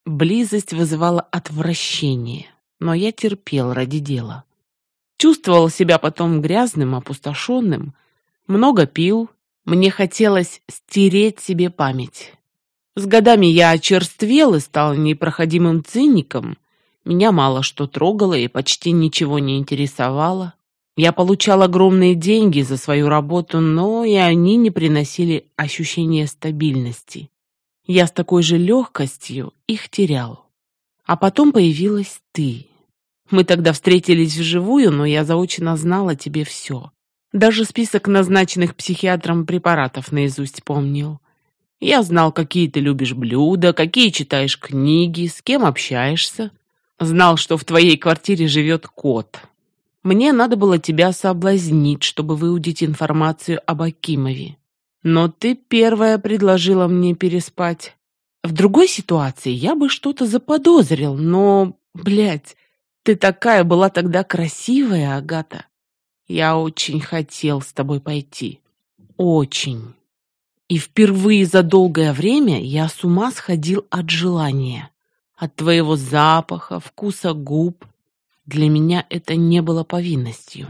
Близость вызывала отвращение, но я терпел ради дела. Чувствовал себя потом грязным, опустошенным, много пил, мне хотелось стереть себе память. С годами я очерствел и стал непроходимым циником. Меня мало что трогало и почти ничего не интересовало. Я получал огромные деньги за свою работу, но и они не приносили ощущения стабильности. Я с такой же легкостью их терял. А потом появилась ты. Мы тогда встретились вживую, но я заочно знал о тебе все. Даже список назначенных психиатром препаратов наизусть помнил. Я знал, какие ты любишь блюда, какие читаешь книги, с кем общаешься. Знал, что в твоей квартире живет кот. Мне надо было тебя соблазнить, чтобы выудить информацию об Акимове. Но ты первая предложила мне переспать. В другой ситуации я бы что-то заподозрил, но, блядь, ты такая была тогда красивая, Агата. Я очень хотел с тобой пойти. Очень. И впервые за долгое время я с ума сходил от желания. От твоего запаха, вкуса губ. Для меня это не было повинностью.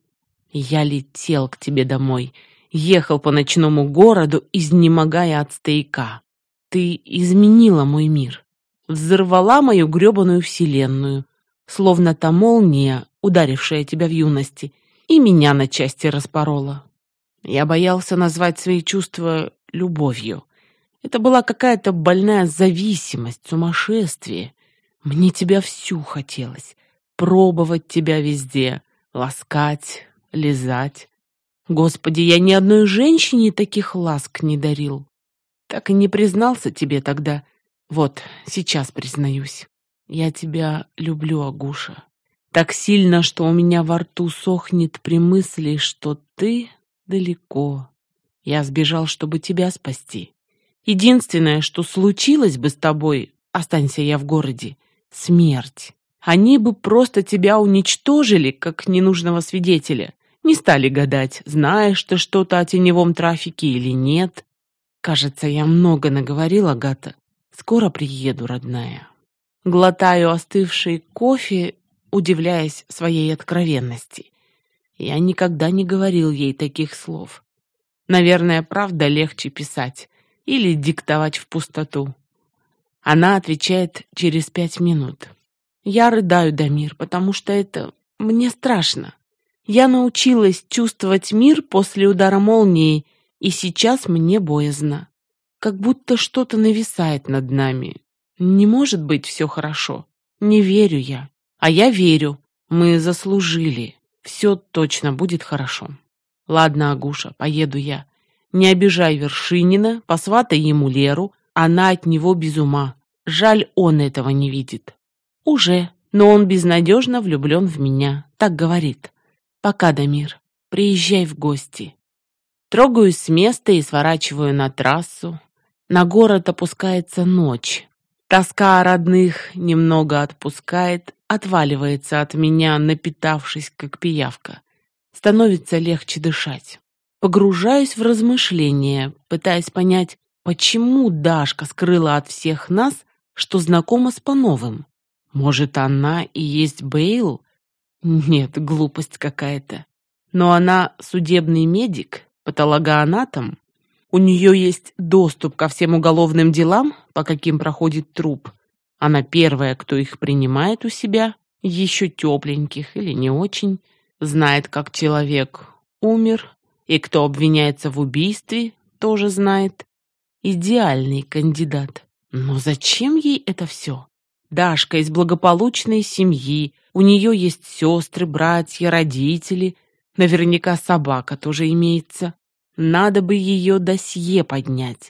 Я летел к тебе домой, ехал по ночному городу, изнемогая от стояка. Ты изменила мой мир, взорвала мою грёбаную вселенную, словно та молния, ударившая тебя в юности, и меня на части распорола. Я боялся назвать свои чувства любовью. Это была какая-то больная зависимость, сумасшествие. Мне тебя всю хотелось. Пробовать тебя везде, ласкать, лизать. Господи, я ни одной женщине таких ласк не дарил. Так и не признался тебе тогда. Вот, сейчас признаюсь. Я тебя люблю, Агуша. Так сильно, что у меня во рту сохнет при мысли, что ты далеко. Я сбежал, чтобы тебя спасти. Единственное, что случилось бы с тобой, останься я в городе, смерть. Они бы просто тебя уничтожили, как ненужного свидетеля. Не стали гадать, знаешь ты что-то о теневом трафике или нет. Кажется, я много наговорила, Агата. Скоро приеду, родная. Глотаю остывший кофе, удивляясь своей откровенности. Я никогда не говорил ей таких слов. Наверное, правда легче писать или диктовать в пустоту. Она отвечает через 5 минут. Я рыдаю, Дамир, потому что это мне страшно. Я научилась чувствовать мир после удара молнии, и сейчас мне боязно. Как будто что-то нависает над нами. Не может быть все хорошо. Не верю я. А я верю. Мы заслужили. Все точно будет хорошо. Ладно, Агуша, поеду я. Не обижай Вершинина, посватай ему Леру. Она от него без ума. Жаль, он этого не видит. Уже, но он безнадежно влюблен в меня. Так говорит. Пока, Дамир. Приезжай в гости. Трогаюсь с места и сворачиваю на трассу. На город опускается ночь. Тоска о родных немного отпускает, отваливается от меня, напитавшись, как пиявка. Становится легче дышать. Погружаюсь в размышления, пытаясь понять, почему Дашка скрыла от всех нас, что знакома с Пановым. Может, она и есть Бейл? Нет, глупость какая-то. Но она судебный медик, патологоанатом. У нее есть доступ ко всем уголовным делам, по каким проходит труп. Она первая, кто их принимает у себя, еще тепленьких или не очень, знает, как человек умер, и кто обвиняется в убийстве, тоже знает. Идеальный кандидат. Но зачем ей это все? Дашка из благополучной семьи, у нее есть сестры, братья, родители, наверняка собака тоже имеется. Надо бы ее досье поднять.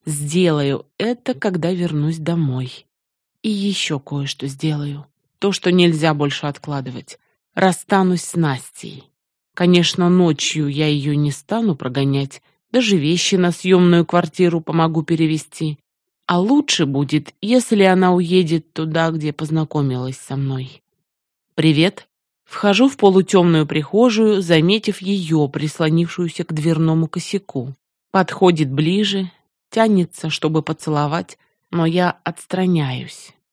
Сделаю это, когда вернусь домой. И еще кое-что сделаю. То, что нельзя больше откладывать. Расстанусь с Настей. Конечно, ночью я ее не стану прогонять, даже вещи на съемную квартиру помогу перевезти. А лучше будет, если она уедет туда, где познакомилась со мной. «Привет». Вхожу в полутемную прихожую, заметив ее, прислонившуюся к дверному косяку. Подходит ближе, тянется, чтобы поцеловать. но я отстраняюсь.